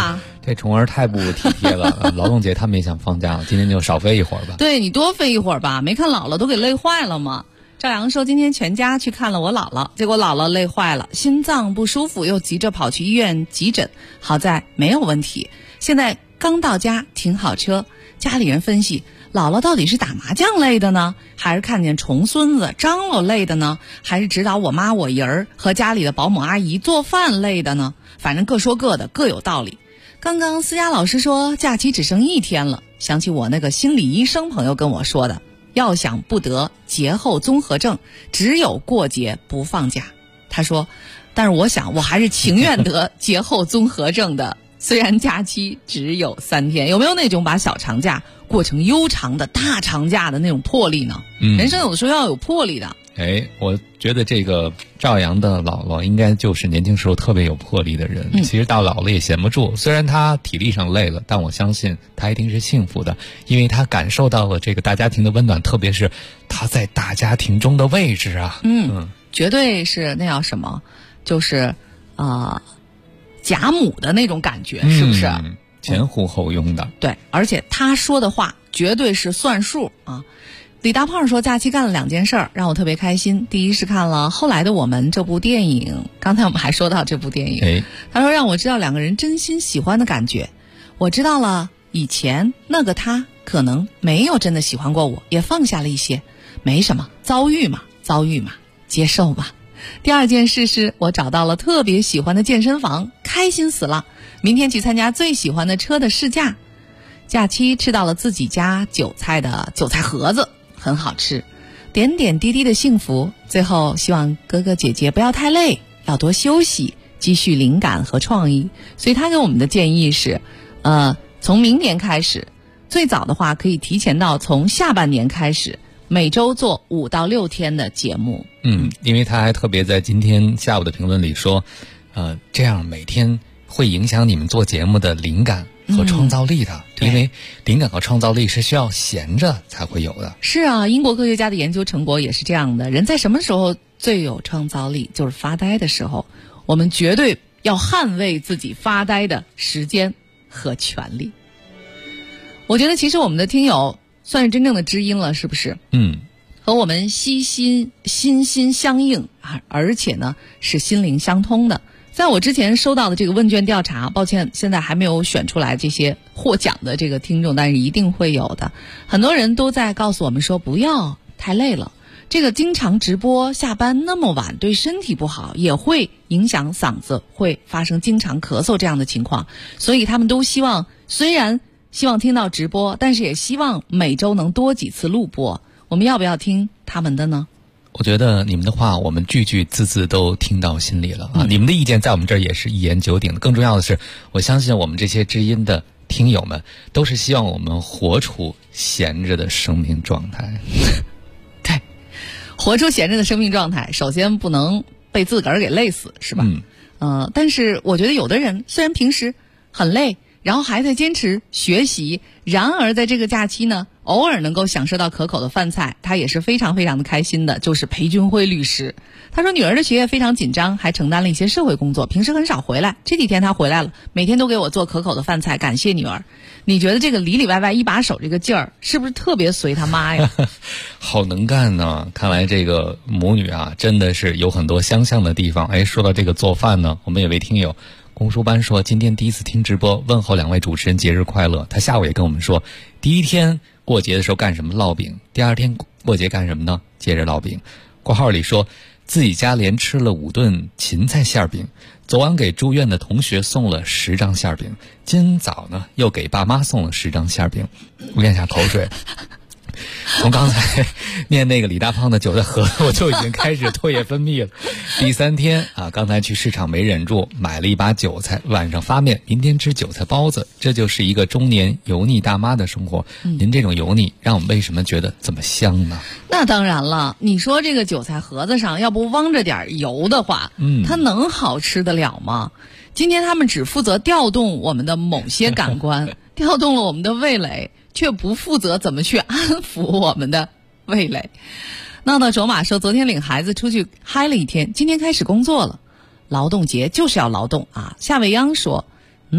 这虫儿太不体贴了。劳动节他们也想放假了，今天就少飞一会儿吧。 对，你多飞一会儿吧，没看姥姥都给累坏了吗？赵阳说今天全家去看了我姥姥，结果姥姥累坏了，心脏不舒服，又急着跑去医院急诊，好在没有问题。现在刚到家停好车，家里人分析姥姥到底是打麻将累的呢，还是看见重孙子张罗累的呢，还是指导我妈我姨儿和家里的保姆阿姨做饭累的呢？反正各说各的，各有道理。刚刚思佳老师说假期只剩1天了，想起我那个心理医生朋友跟我说的，要想不得节后综合症，只有过节不放假。他说，但是我想我还是情愿得节后综合症的，虽然假期只有3天。有没有那种把小长假过成悠长的大长假的那种魄力呢？人生有的时候要有魄力的。 我觉得这个赵阳的姥姥应该就是年轻时候特别有魄力的人。其实到老了也闲不住，虽然他体力上累了，但我相信他一定是幸福的，因为他感受到了这个大家庭的温暖，特别是他在大家庭中的位置啊。 绝对是那叫什么，就是贾母的那种感觉，是不是？ 前呼后拥的。 对，而且他说的话绝对是算数啊。李大胖说假期干了2件事让我特别开心。第一是看了《后来的我们》这部电影，刚才我们还说到这部电影，他说让我知道2个人真心喜欢的感觉。我知道了以前那个他可能没有真的喜欢过我，也放下了一些，没什么，遭遇嘛，接受吧。第2件事是我找到了特别喜欢的健身房，开心死了，明天去参加最喜欢的车的试驾。假期吃到了自己家韭菜的韭菜盒子，很好吃，点点滴滴的幸福。最后希望哥哥姐姐不要太累，要多休息，积蓄灵感和创意。所以他给我们的建议是从明年开始，最早的话可以提前到从下半年开始，每周做5到6天的节目。 因为他还特别在今天下午的评论里说这样每天会影响你们做节目的灵感和创造力的，因为灵感和创造力是需要闲着才会有的。 是啊，英国科学家的研究成果也是这样的，人在什么时候最有创造力？就是发呆的时候。我们绝对要捍卫自己发呆的时间和权利。我觉得其实我们的听友算是真正的知音了，是不是？和我们心心相印，而且呢是心灵相通的。在我之前收到的这个问卷调查，抱歉现在还没有选出来这些获奖的这个听众，但是一定会有的。很多人都在告诉我们说不要太累了，这个经常直播下班那么晚对身体不好，也会影响嗓子，会发生经常咳嗽这样的情况。所以他们都希望，虽然希望听到直播，但是也希望每周能多几次录播。我们要不要听他们的呢？ 我觉得你们的话我们句句字字都听到心里了啊！你们的意见在我们这儿也是一言九鼎的。更重要的是，我相信我们这些知音的听友们都是希望我们活出闲着的生命状态。 对，活出闲着的生命状态，首先不能被自个儿给累死，是吧？但是我觉得有的人虽然平时很累，然后还在坚持学习，然而在这个假期呢，偶尔能够享受到可口的饭菜，他也是非常非常的开心的。就是裴军辉律师，他说女儿的学业非常紧张，还承担了一些社会工作，平时很少回来，这几天他回来了，每天都给我做可口的饭菜，感谢女儿。你觉得这个里里外外一把手这个劲儿，是不是特别随他妈呀？ 好能干呢！看来这个母女啊，真的是有很多相像的地方。说到这个做饭呢，我们有位听友公书班说，今天第一次听直播，问候2位主持人节日快乐。他下午也跟我们说，第1天过节的时候干什么？烙饼。第2天过节干什么呢？接着烙饼。括号里说自己家连吃了5顿芹菜馅饼，昨晚给住院的同学送了10张馅饼，今早呢又给爸妈送了10张馅饼。我咽下口水。从刚才念那个李大胖的韭菜盒，我就已经开始唾液分泌了。第3天啊，刚才去市场没忍住，买了一把韭菜，晚上发面，明天吃韭菜包子。这就是一个中年油腻大妈的生活。您这种油腻，让我们为什么觉得这么香呢？ 那当然了，你说这个韭菜盒子上要不汪着点油的话，它能好吃得了吗？今天他们只负责调动我们的某些感官，调动了我们的味蕾，却不负责怎么去安抚我们的味蕾。闹闹卓玛说，昨天领孩子出去嗨了一天，今天开始工作了。劳动节就是要劳动啊。夏未央说，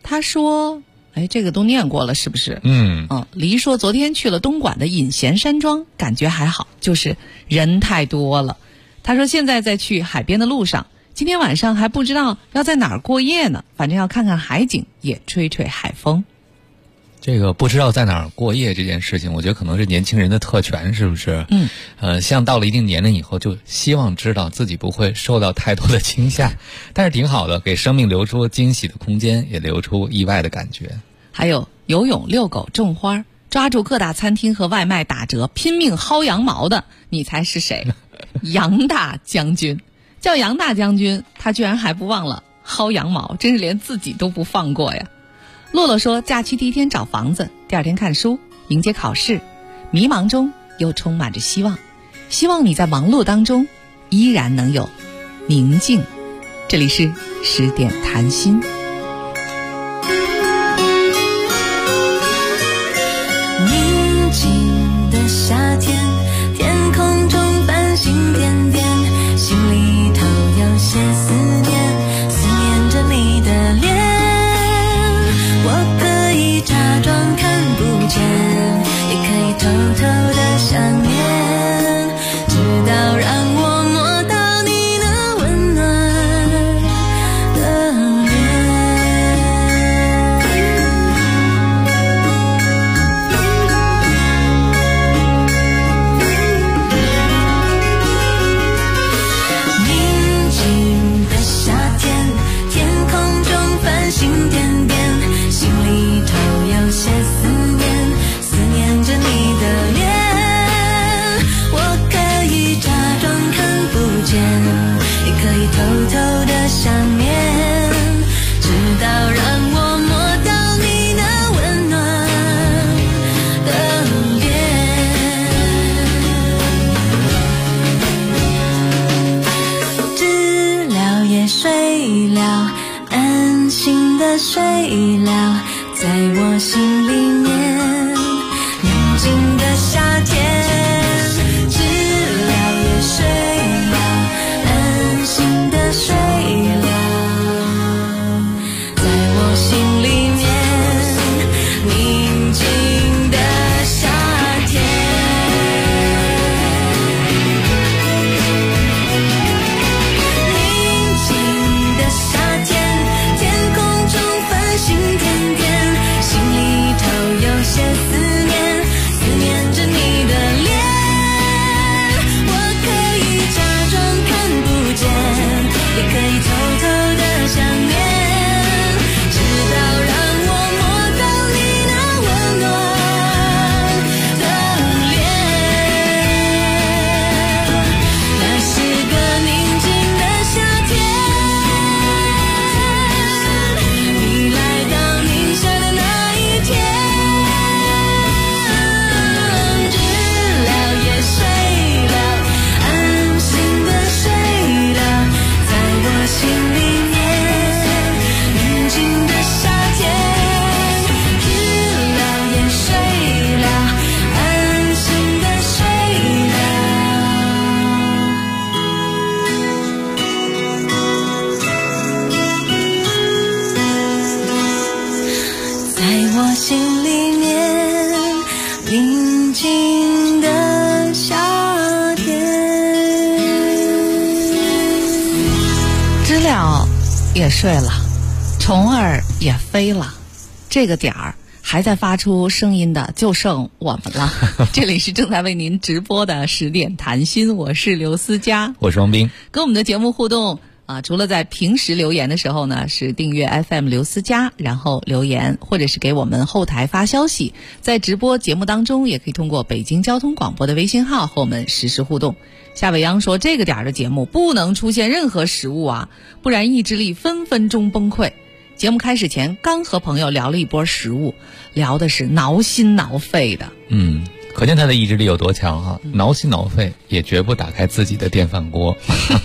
他说，这个都念过了是不是？黎说昨天去了东莞的隐贤山庄，感觉还好，就是人太多了。他说现在在去海边的路上，今天晚上还不知道要在哪儿过夜呢，反正要看看海景，也吹吹海风。 这个不知道在哪儿过夜这件事情，我觉得可能是年轻人的特权，是不是？像到了一定年龄以后，就希望知道自己不会受到太多的惊吓，但是挺好的，给生命留出惊喜的空间，也留出意外的感觉。 还有游泳、遛狗、种花，抓住各大餐厅和外卖打折，拼命薅羊毛的，你猜是谁？杨大将军。叫杨大将军，他居然还不忘了薅羊毛，真是连自己都不放过呀。洛洛说，假期第一天找房子，第二天看书，迎接考试，迷茫中又充满着希望，希望你在忙碌当中依然能有宁静。这里是10点谈心。 宁静的夏天，天空中繁星点点，心里头有些思念，思念着你的脸。我可以假装看不见，也可以偷偷的想念，直到让我摸到你那温暖的宁静的夏天，天空中繁星点点，心里头有些思念，思念着你的脸。我可以假装看不见，也可以偷偷的想念，直到让我摸到你那温暖的脸。知了也睡了，安心的睡了，在我心里面，宁静的夏天。知了也睡了，安心的睡了，在我心里面，宁静的夏天。宁静的夏天，天空中繁星点点，心里头有些思念，思念着你的脸。我可以假装看不见，也可以偷偷的想念，直到让我摸到你那温暖的脸。那是个宁静的夏天，你来到宁夏的那一天。知了也睡了，安心的睡了，在我心里面，宁静的夏天。知了也睡了，安心的睡了，在我心里面，宁静的夏天。 知了也睡了，虫儿也飞了，这个点儿还在发出声音的就剩我们了。这里是正在为您直播的10点谈心，我是刘思佳， 我是王斌。 跟我们的节目互动除了在平时留言的时候呢，是订阅 FM 刘思佳，然后留言，或者是给我们后台发消息。在直播节目当中，也可以通过北京交通广播的微信号和我们实时互动。夏伟阳说，这个点儿的节目不能出现任何食物啊，不然意志力分分钟崩溃。节目开始前刚和朋友聊了一波食物，聊的是挠心挠肺的。 可见他的意志力有多强哈，挠心挠肺也绝不打开自己的电饭锅。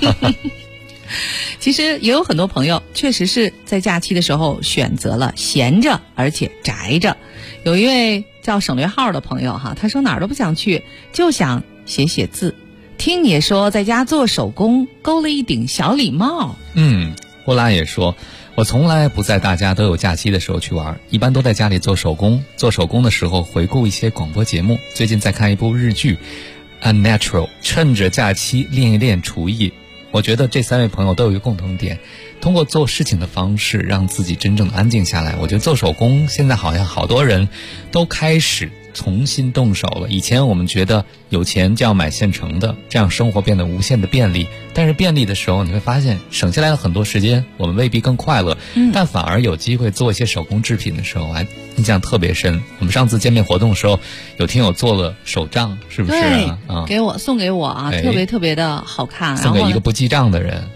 其实也有很多朋友确实是在假期的时候选择了闲着而且宅着。有一位叫省略号的朋友哈，他说哪儿都不想去，就想写写字。听也说在家做手工，勾了一顶小礼帽。 波拉也说， 我从来不在大家都有假期的时候去玩，一般都在家里做手工。做手工的时候回顾一些广播节目，最近在看一部日剧 Unnatural， 趁着假期练一练厨艺。我觉得这3位朋友都有一个共同点，通过做事情的方式让自己真正的安静下来。我觉得做手工现在好像好多人都开始重新动手了。以前我们觉得有钱就要买现成的，这样生活变得无限的便利，但是便利的时候你会发现省下来了很多时间，我们未必更快乐，但反而有机会做一些手工制品的时候还印象特别深。我们上次见面活动的时候有听友做了手账，是不是啊？ 对，送给我啊，特别特别的好看， 送给一个不记账的人。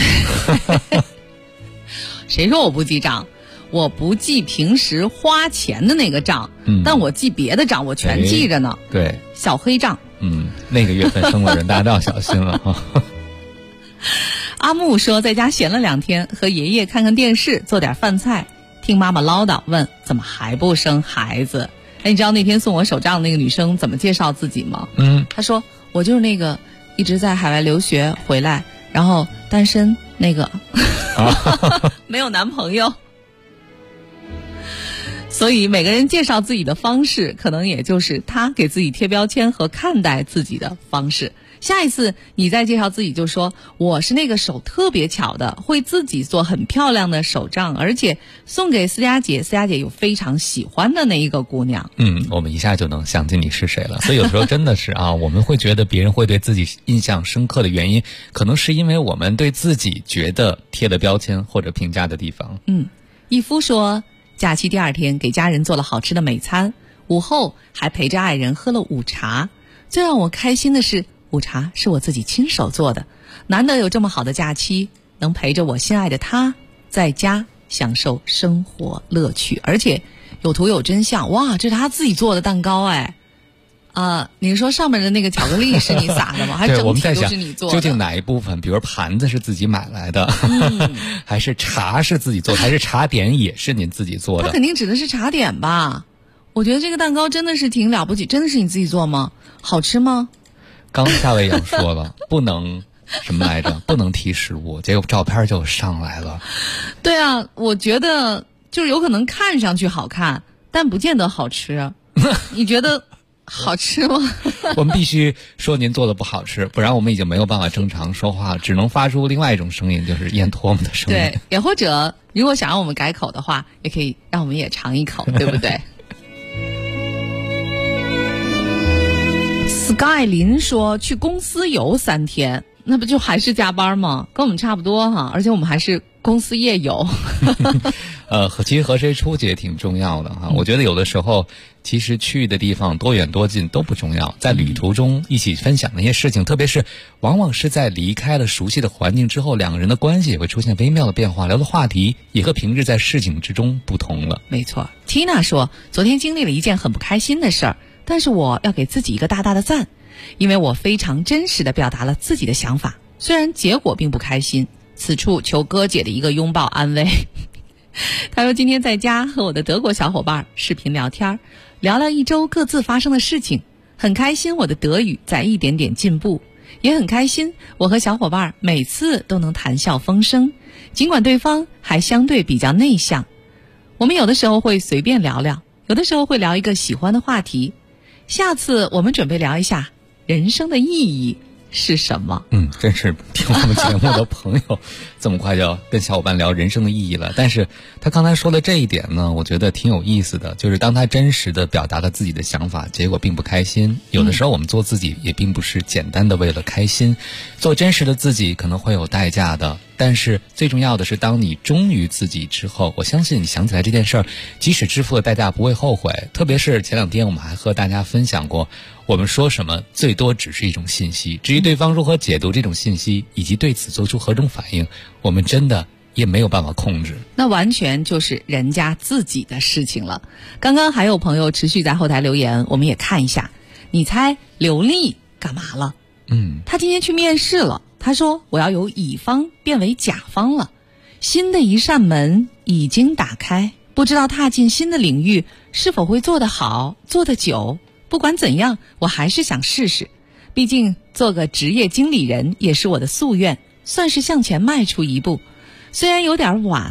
谁说我不记账？我不记平时花钱的那个账，但我记别的账，我全记着呢。 对， 小黑账。 那个月份生了人，大家都要小心了啊。 阿木说，在家闲了2天，和爷爷看看电视，做点饭菜，听妈妈唠叨，问怎么还不生孩子？哎，你知道那天送我手账的那个女生怎么介绍自己吗？她说我就是那个一直在海外留学回来，然后单身那个，没有男朋友。所以每个人介绍自己的方式，可能也就是他给自己贴标签和看待自己的方式。下一次你再介绍自己就说，我是那个手特别巧的，会自己做很漂亮的手账，而且送给思佳姐，思佳姐有非常喜欢的那一个姑娘。 我们一下就能想起你是谁了。所以有时候真的是啊，我们会觉得别人会对自己印象深刻的原因，可能是因为我们对自己觉得贴了标签或者评价的地方。 义夫说，假期第2天给家人做了好吃的美餐，午后还陪着爱人喝了午茶。最让我开心的是，午茶是我自己亲手做的，难得有这么好的假期，能陪着我心爱的他在家享受生活乐趣，而且有图有真相。哇，这是他自己做的蛋糕哎！你说上面的那个巧克力是你撒的吗？还整体都是你做的？ 究竟哪一部分？比如盘子是自己买来的，还是茶是自己做的，还是茶点也是您自己做的？ 他肯定指的是茶点吧？我觉得这个蛋糕真的是挺了不起，真的是你自己做吗？好吃吗？ 刚夏未阳说了，不能什么来着？不能提食物，结果照片就上来了。 对啊，我觉得就是有可能看上去好看，但不见得好吃。你觉得好吃吗？ 我们必须说您做的不好吃，不然我们已经没有办法正常说话了，只能发出另外一种声音，就是咽唾沫的声音。 对，也或者如果想让我们改口的话，也可以让我们也尝一口，对不对？Sky 林说去公司游3天，那不就还是加班吗？跟我们差不多哈，而且我们还是公司夜游。 其实和谁出去也挺重要的哈。我觉得有的时候其实去的地方多远多近都不重要，在旅途中一起分享那些事情，特别是往往是在离开了熟悉的环境之后，两个人的关系也会出现微妙的变化，聊的话题也和平日在市井之中不同了。 没错。 Tina 说，昨天经历了一件很不开心的事儿，但是我要给自己一个大大的赞，因为我非常真实地表达了自己的想法，虽然结果并不开心，此处求哥姐的一个拥抱安慰。他说今天在家和我的德国小伙伴视频聊天，聊聊一周各自发生的事情，很开心我的德语在一点点进步，也很开心我和小伙伴每次都能谈笑风生，尽管对方还相对比较内向。我们有的时候会随便聊聊，有的时候会聊一个喜欢的话题，下次我们准备聊一下人生的意义是什么。 真是听我们节目的朋友这么快就要跟小伙伴聊人生的意义了。但是他刚才说的这一点呢，我觉得挺有意思的，就是当他真实的表达了自己的想法，结果并不开心。有的时候我们做自己也并不是简单的为了开心，做真实的自己可能会有代价的，但是最重要的是当你忠于自己之后，我相信你想起来这件事儿，即使支付了代价不会后悔。特别是前2天我们还和大家分享过，我们说什么最多只是一种信息，至于对方如何解读这种信息以及对此做出何种反应，我们真的也没有办法控制， 那完全就是人家自己的事情了。刚刚还有朋友持续在后台留言，我们也看一下。你猜刘丽干嘛了？他今天去面试了，他说我要由乙方变为甲方了，新的一扇门已经打开，不知道踏进新的领域是否会做得好做得久，不管怎样我还是想试试，毕竟做个职业经理人也是我的夙愿，算是向前迈出一步，虽然有点晚，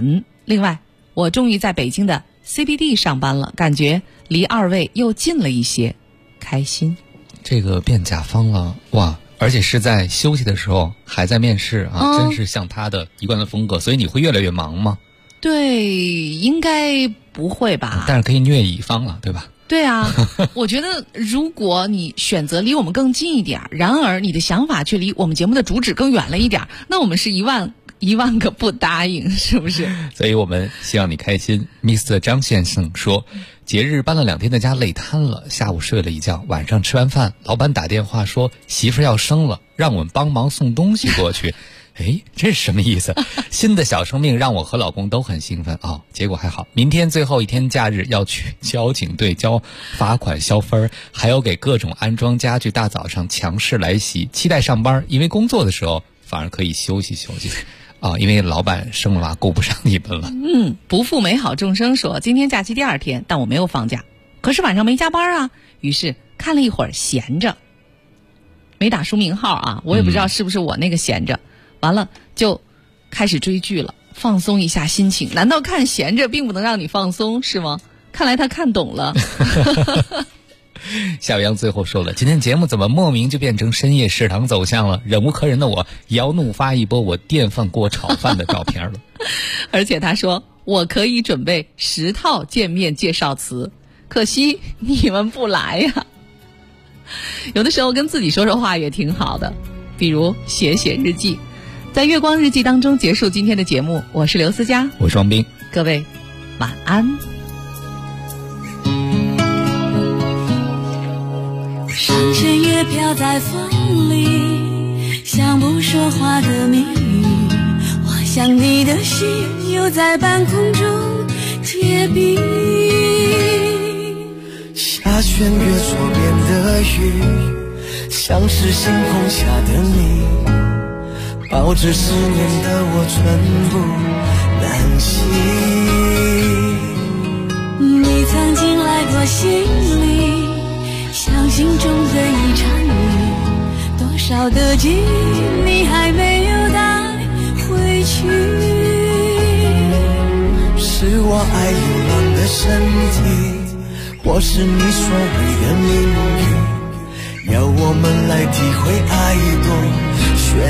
另外，我终于在北京的 CBD 上班了，感觉离二位又近了一些，开心。 这个变甲方了，哇！而且是在休息的时候还在面试啊，真是像他的一贯的风格。所以你会越来越忙吗？ 对，应该不会吧？ 但是可以虐乙方了，对吧？ 对啊，我觉得如果你选择离我们更近一点，然而你的想法却离我们节目的主旨更远了一点，那我们是一万个不答应，是不是？ 所以我们希望你开心。Mr. 张先生说，节日搬了2天的家累瘫了，下午睡了一觉，晚上吃完饭，老板打电话说媳妇要生了，让我们帮忙送东西过去。哎，这是什么意思？新的小生命让我和老公都很兴奋哦。结果还好，明天最后一天假日要去交警队交罚款消分，还有给各种安装家具大早上强势来袭，期待上班，因为工作的时候反而可以休息休息啊，因为老板生了娃顾不上你们了。 不负美好众生说，今天假期第2天，但我没有放假，可是晚上没加班啊，于是看了一会儿闲着，没打书名号啊，我也不知道是不是我那个闲着。完了就开始追剧了，放松一下心情。难道看闲着并不能让你放松是吗？看来他看懂了。 夏阳最后说了，今天节目怎么莫名就变成深夜食堂走向了？忍无可忍的我也要怒发一波我电饭锅炒饭的照片了。 而且他说我可以准备10套见面介绍词，可惜你们不来呀。有的时候跟自己说说话也挺好的，比如写写日记。在月光日记当中结束今天的节目，我是刘思佳， 我是王斌， 各位晚安。 上弦月飘在风里，像不说话的谜语，我想你的心又在半空中结冰。 下弦月左边的雨，像是星空下的你，抱着思念的我寸步难行。 你曾经来过心里，像心中的一场雨，多少的记忆你还没有带回去。 是我爱流浪的身体，或是你所谓的命运，要我们来体会爱多悬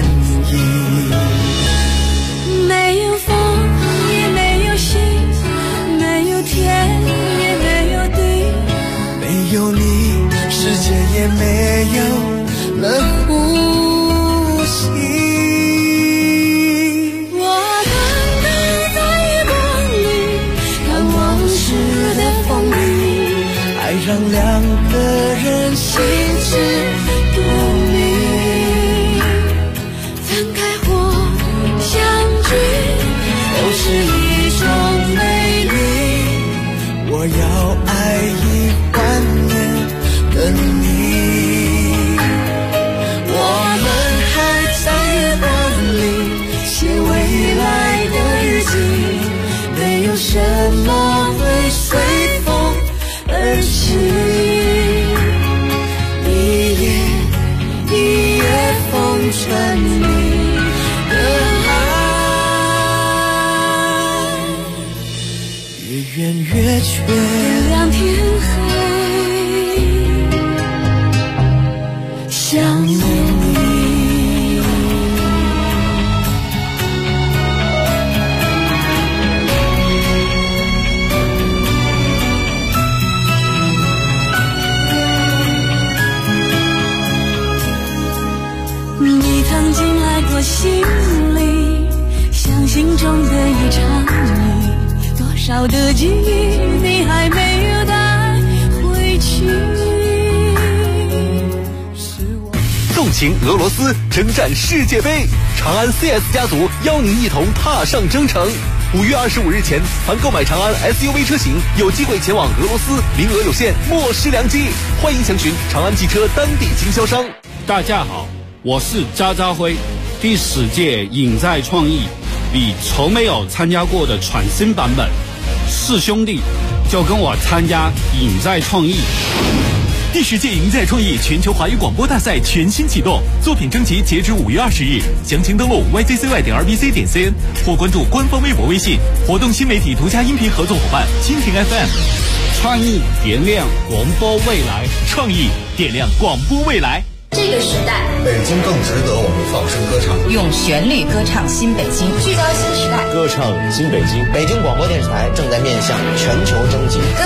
疑。 没有风也没有星，没有天也没有地， 没有你世界也没有了呼吸。 我看到在月光里看往事的风景， 爱让2个人心知肚明， 分开或相聚都是一种美丽。我要爱一万年的你，我们还在月光里写未来的日记，没有什么会随风而去。一夜风尘里的爱，越圆越缺， 月亮天黑，想念你。你曾经来过心里，像心中的一场雨，多少的记忆你还没有带回去。 纵情俄罗斯，征战世界杯，长安 CS 家族邀您一同踏上征程。5月25日前，凡购买长安 SUV 车型，有机会前往俄罗斯，名额有限，莫失良机。欢迎详询长安汽车当地经销商。 大家好，我是渣渣辉。第10届影在创意，你从没有参加过的全新版本，4兄弟就跟我参加影在创意。 第10届赢在创意全球华语广播大赛全新启动，作品征集截止5月20日，详情登录 yzcy.rbc.cn 或关注官方微博、微信。活动新媒体独家音频合作伙伴蜻蜓 FM。 创意点亮广播未来， 创意点亮广播未来。 这个时代， 北京更值得我们放声歌唱， 用旋律歌唱新北京， 聚焦新时代， 歌唱新北京。 北京广播电视台正在面向全球征集